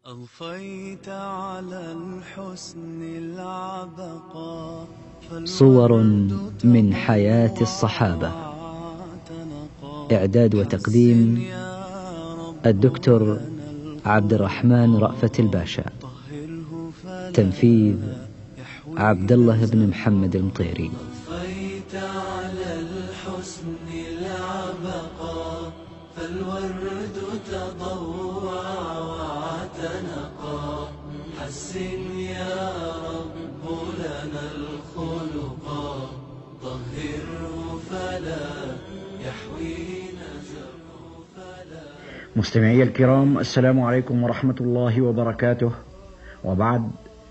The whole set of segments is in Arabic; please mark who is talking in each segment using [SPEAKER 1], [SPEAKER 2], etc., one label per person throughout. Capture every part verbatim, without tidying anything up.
[SPEAKER 1] أضفيت على الحسن العبقى
[SPEAKER 2] صور من حياة الصحابة. إعداد وتقديم الدكتور عبد الرحمن رأفت الباشا. تنفيذ عبد الله بن محمد المطيري.
[SPEAKER 1] أضفيت على الحسن العبقى فالورد تضوع واعتنقا حسن يا رب لنا الخلقا طهره فلا يحوينا شر فلا.
[SPEAKER 3] مستمعي الكرام، السلام عليكم ورحمة الله وبركاته. وبعد،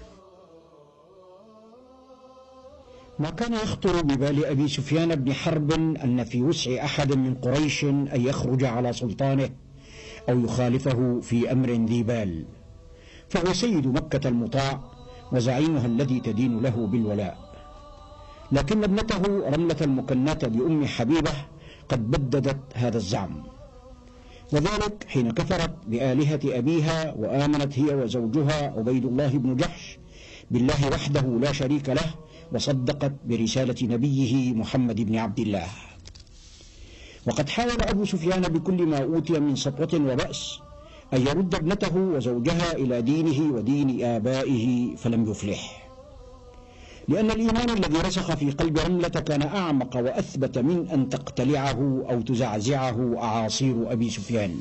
[SPEAKER 4] ما كان يخطر ببال أبي سفيان بن حرب أن في وسع أحد من قريش أن يخرج على سلطانه أو يخالفه في أمر ذي بال، فهو سيد مكة المطاع وزعيمها الذي تدين له بالولاء. لكن ابنته رملة المكناة بأم حبيبة قد بددت هذا الزعم، وذلك حين كفرت بآلهة أبيها وآمنت هي وزوجها عبيد الله بن جحش بالله وحده لا شريك له، وصدقت برسالة نبيه محمد بن عبد الله. وقد حاول أبو سفيان بكل ما أوتي من سطوة وبأس أن يرد ابنته وزوجها إلى دينه ودين آبائه، فلم يفلح، لأن الإيمان الذي رسخ في قلب رملة كان أعمق وأثبت من أن تقتلعه أو تزعزعه أعاصير أبي سفيان.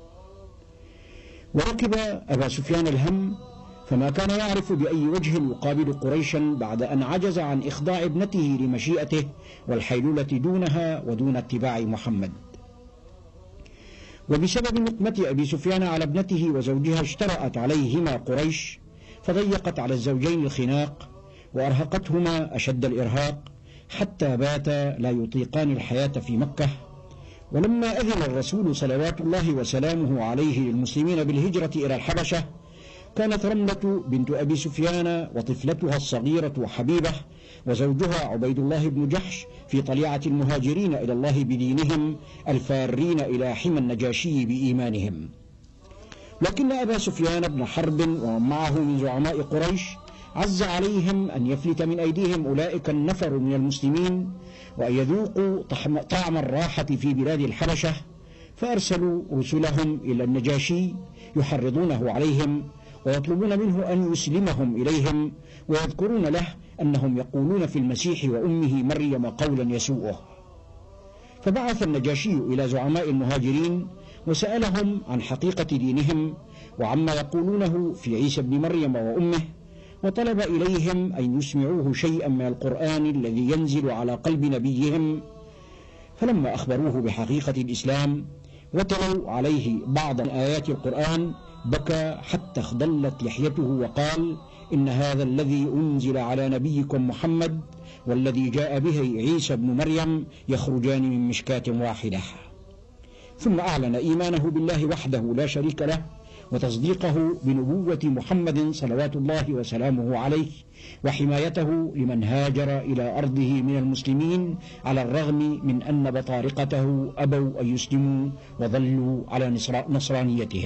[SPEAKER 4] وركب أبا سفيان الهم، فما كان يعرف بأي وجه يقابل قريشا بعد أن عجز عن إخضاع ابنته لمشيئته والحيلولة دونها ودون اتباع محمد. وبسبب نقمة أبي سفيان على ابنته وزوجها اشترأت عليهما قريش، فضيقت على الزوجين الخناق وأرهقتهما أشد الإرهاق، حتى باتا لا يطيقان الحياة في مكة. ولما أذن الرسول صلوات الله وسلامه عليه للمسلمين بالهجرة إلى الحبشة، كانت رملة بنت أبي سفيان وطفلتها الصغيرة حبيبة وزوجها عبيد الله بن جحش في طليعة المهاجرين إلى الله بدينهم الفارين إلى حمى النجاشي بإيمانهم. لكن أبا سفيان بن حرب ومن معه من زعماء قريش عز عليهم أن يفلت من أيديهم أولئك النفر من المسلمين وأن يذوقوا طعم الراحة في بلاد الحبشة، فأرسلوا رسلهم إلى النجاشي يحرضونه عليهم ويطلبون منه أن يسلمهم إليهم، ويذكرون له أنهم يقولون في المسيح وأمه مريم قولا يسوءه. فبعث النجاشي إلى زعماء المهاجرين وسألهم عن حقيقة دينهم وعما يقولونه في عيسى ابن مريم وأمه، وطلب إليهم أن يسمعوه شيئا من القرآن الذي ينزل على قلب نبيهم. فلما أخبروه بحقيقة الإسلام وتلوا عليه بعض آيات القرآن، بكى حتى اخضلت لحيته وقال: إن هذا الذي أنزل على نبيكم محمد والذي جاء به عيسى ابن مريم يخرجان من مشكاة واحدة. ثم أعلن إيمانه بالله وحده لا شريك له وتصديقه بنبوة محمد صلوات الله وسلامه عليه، وحمايته لمن هاجر إلى أرضه من المسلمين على الرغم من أن بطارقته أبوا أن يسلموا وظلوا على نصرانيتهم.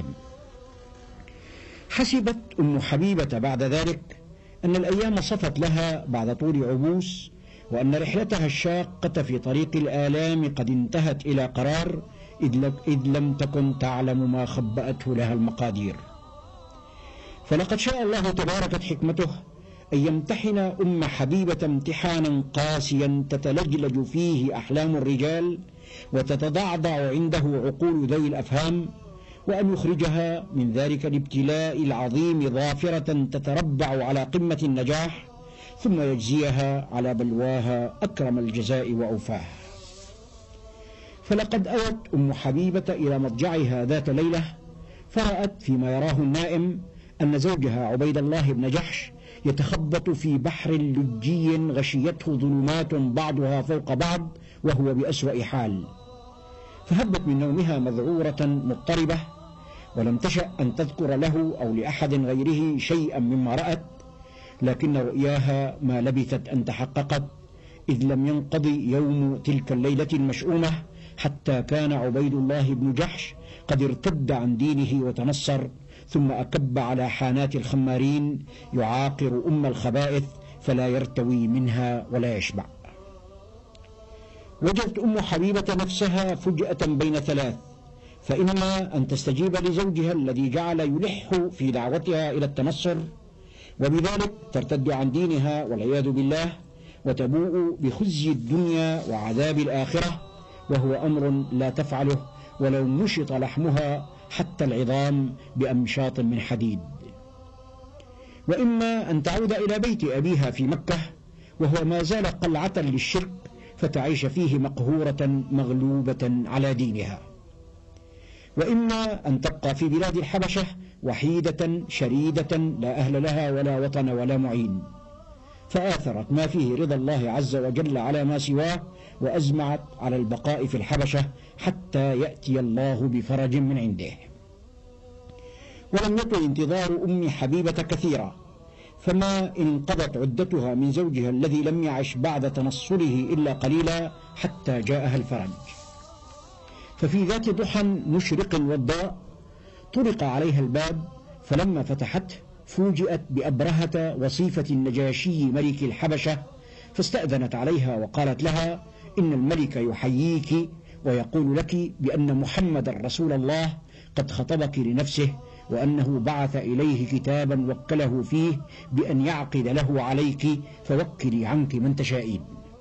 [SPEAKER 4] حسبت أم حبيبة بعد ذلك أن الأيام صفت لها بعد طول عبوس، وأن رحلتها الشاقة في طريق الآلام قد انتهت إلى قرار، إذ لم تكن تعلم ما خبأته لها المقادير. فلقد شاء الله تباركت حكمته أن يمتحن أم حبيبة امتحانا قاسيا تتلجلج فيه أحلام الرجال وتتضعضع عنده عقول ذوي الأفهام، وأن يخرجها من ذلك الابتلاء العظيم ظافرة تتربع على قمة النجاح، ثم يجزيها على بلواها أكرم الجزاء وأوفاه. فلقد أوت أم حبيبة إلى مضجعها ذات ليلة، فرأت فيما يراه النائم أن زوجها عبيد الله بن جحش يتخبط في بحر لجي غشيته ظلمات بعضها فوق بعض وهو بأسوأ حال. فهبت من نومها مذعورة مضطربة، ولم تشأ أن تذكر له أو لأحد غيره شيئا مما رأت، لكن رؤياها ما لبثت أن تحققت، إذ لم ينقضي يوم تلك الليلة المشؤومة حتى كان عبيد الله بن جحش قد ارتد عن دينه وتنصر، ثم أكب على حانات الخمارين يعاقر أم الخبائث فلا يرتوي منها ولا يشبع. وجدت أم حبيبة نفسها فجأة بين ثلاث، فإما أن تستجيب لزوجها الذي جعل يلح في دعوتها إلى التنصر وبذلك ترتد عن دينها والعياذ بالله، وتبوء بخزي الدنيا وعذاب الآخرة، وهو أمر لا تفعله ولو نشط لحمها حتى العظام بأمشاط من حديد. وإما أن تعود إلى بيت أبيها في مكة وهو ما زال قلعة للشرك، فتعيش فيه مقهورة مغلوبة على دينها. وإما أن تبقى في بلاد الحبشة وحيدة شريدة لا أهل لها ولا وطن ولا معين، فآثرت ما فيه رضا الله عز وجل على ما سواه، وأزمعت على البقاء في الحبشة حتى يأتي الله بفرج من عنده. ولم يطل انتظار أم حبيبة كثيرا، فما إن انقضت عدتها من زوجها الذي لم يعش بعد تنصره إلا قليلا حتى جاءها الفرج. ففي ذات ضحى مشرق وضاء طرق عليها الباب، فلما فتحته فوجئت بأبرهة وصيفة النجاشي ملك الحبشة، فاستأذنت عليها وقالت لها: إن الملك يحييك ويقول لك بأن محمد رسول الله قد خطبك لنفسه، وأنه بعث إليه كتابا وكله فيه بأن يعقد له عليك، فوكلي عنك من تشائين.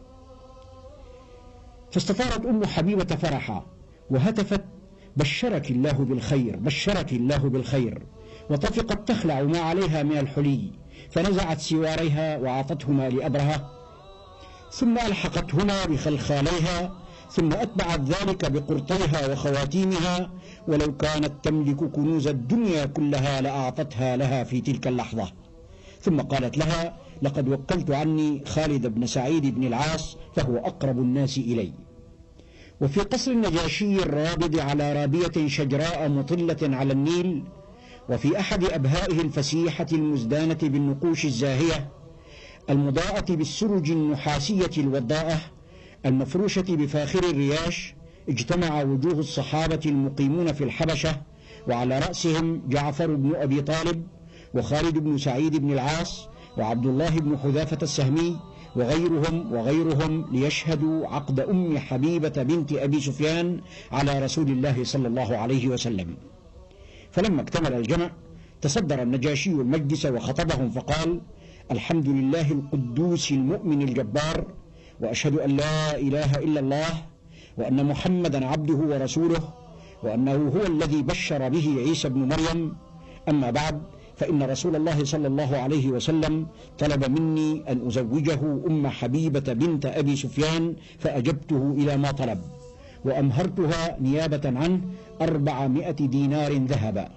[SPEAKER 4] فاستثارت أم حبيبة فرحا وهتفت: بشرك الله بالخير، بشرك الله بالخير. وطفقت تخلع ما عليها من الحلي، فنزعت سواريها وعطتهما لأبرهة، ثم ألحقتهما بخلخاليها، ثم أتبعت ذلك بقرطيها وخواتيمها، ولو كانت تملك كنوز الدنيا كلها لأعطتها لها في تلك اللحظة. ثم قالت لها: لقد وكلت عني خالد بن سعيد بن العاص، فهو أقرب الناس إلي. وفي قصر النجاشي الرابض على رابية شجراء مطلة على النيل، وفي أحد أبهائه الفسيحة المزدانة بالنقوش الزاهية المضاءة بالسرج النحاسية الوضاءة المفروشة بفاخر الرياش، اجتمع وجوه الصحابة المقيمون في الحبشة، وعلى رأسهم جعفر بن أبي طالب وخالد بن سعيد بن العاص وعبد الله بن حذافة السهمي وغيرهم وغيرهم، ليشهدوا عقد أم حبيبة بنت أبي سفيان على رسول الله صلى الله عليه وسلم. فلما اكتمل الجمع تصدر النجاشي المجلس وخطبهم فقال: الحمد لله القدوس المؤمن الجبار، وأشهد أن لا إله إلا الله، وأن محمدا عبده ورسوله، وأنه هو الذي بشر به عيسى بن مريم. أما بعد، فإن رسول الله صلى الله عليه وسلم طلب مني أن أزوجه أم حبيبة بنت أبي سفيان، فأجبته إلى ما طلب، وأمهرتها نيابة عنه أربعمائة دينار ذهبا.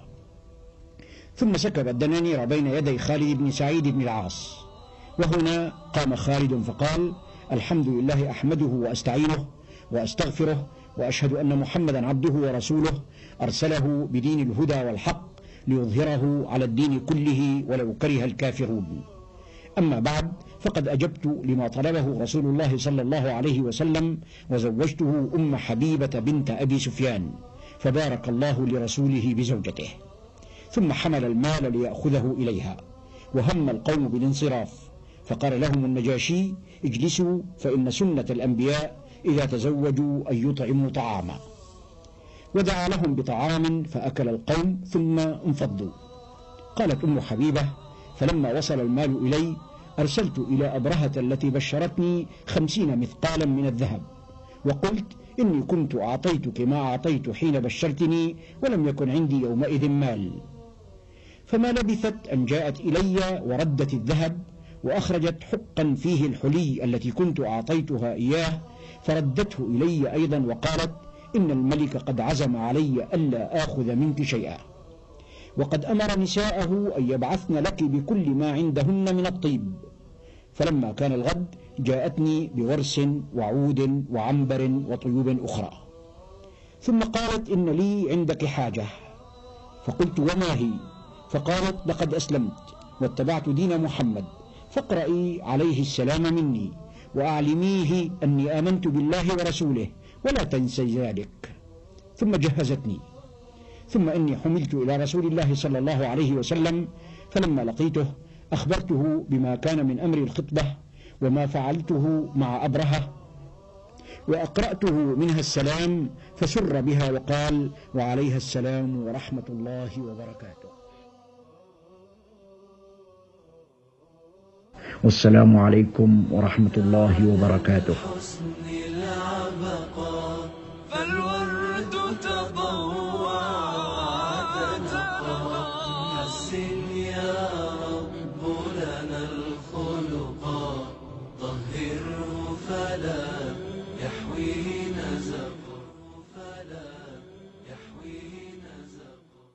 [SPEAKER 4] ثم سكب الدنانير بين يدي خالد بن سعيد بن العاص، وهنا قام خالد فقال: الحمد لله أحمده وأستعينه وأستغفره، وأشهد أن محمدا عبده ورسوله أرسله بدين الهدى والحق ليظهره على الدين كله ولو كره الكافرون. أما بعد، فقد أجبت لما طلبه رسول الله صلى الله عليه وسلم، وزوجته أم حبيبة بنت أبي سفيان، فبارك الله لرسوله بزوجته. ثم حمل المال ليأخذه إليها، وهم القوم بالانصراف، فقال لهم النجاشي: اجلسوا، فإن سنة الأنبياء إذا تزوجوا أن يطعموا طعاما. ودعا لهم بطعام فأكل القوم ثم انفضوا. قالت أم حبيبة: فلما وصل المال إلي أرسلت إلى أبرهة التي بشرتني خمسين مثقالا من الذهب، وقلت: إني كنت أعطيتك ما أعطيت حين بشرتني، ولم يكن عندي يومئذ مال. فما لبثت أن جاءت إلي وردت الذهب، وأخرجت حقا فيه الحلي التي كنت أعطيتها إياه، فردته إلي أيضا، وقالت: إن الملك قد عزم علي ألا آخذ منك شيئا، وقد أمر نساءه أن يبعثن لك بكل ما عندهن من الطيب. فلما كان الغد جاءتني بورس وعود وعنبر وطيوب أخرى، ثم قالت: إن لي عندك حاجة. فقلت: وما هي؟ فقالت: لقد أسلمت واتبعت دين محمد، فاقرئي عليه السلام مني، وأعلميه أني آمنت بالله ورسوله، ولا تنسي ذلك. ثم جهزتني، ثم إني حملت إلى رسول الله صلى الله عليه وسلم، فلما لقيته أخبرته بما كان من أمر الخطبة وما فعلته مع أبرهة، وأقرأته منها السلام، فسر بها وقال: وعليها السلام ورحمة الله وبركاته.
[SPEAKER 3] والسلام عليكم ورحمة الله وبركاته.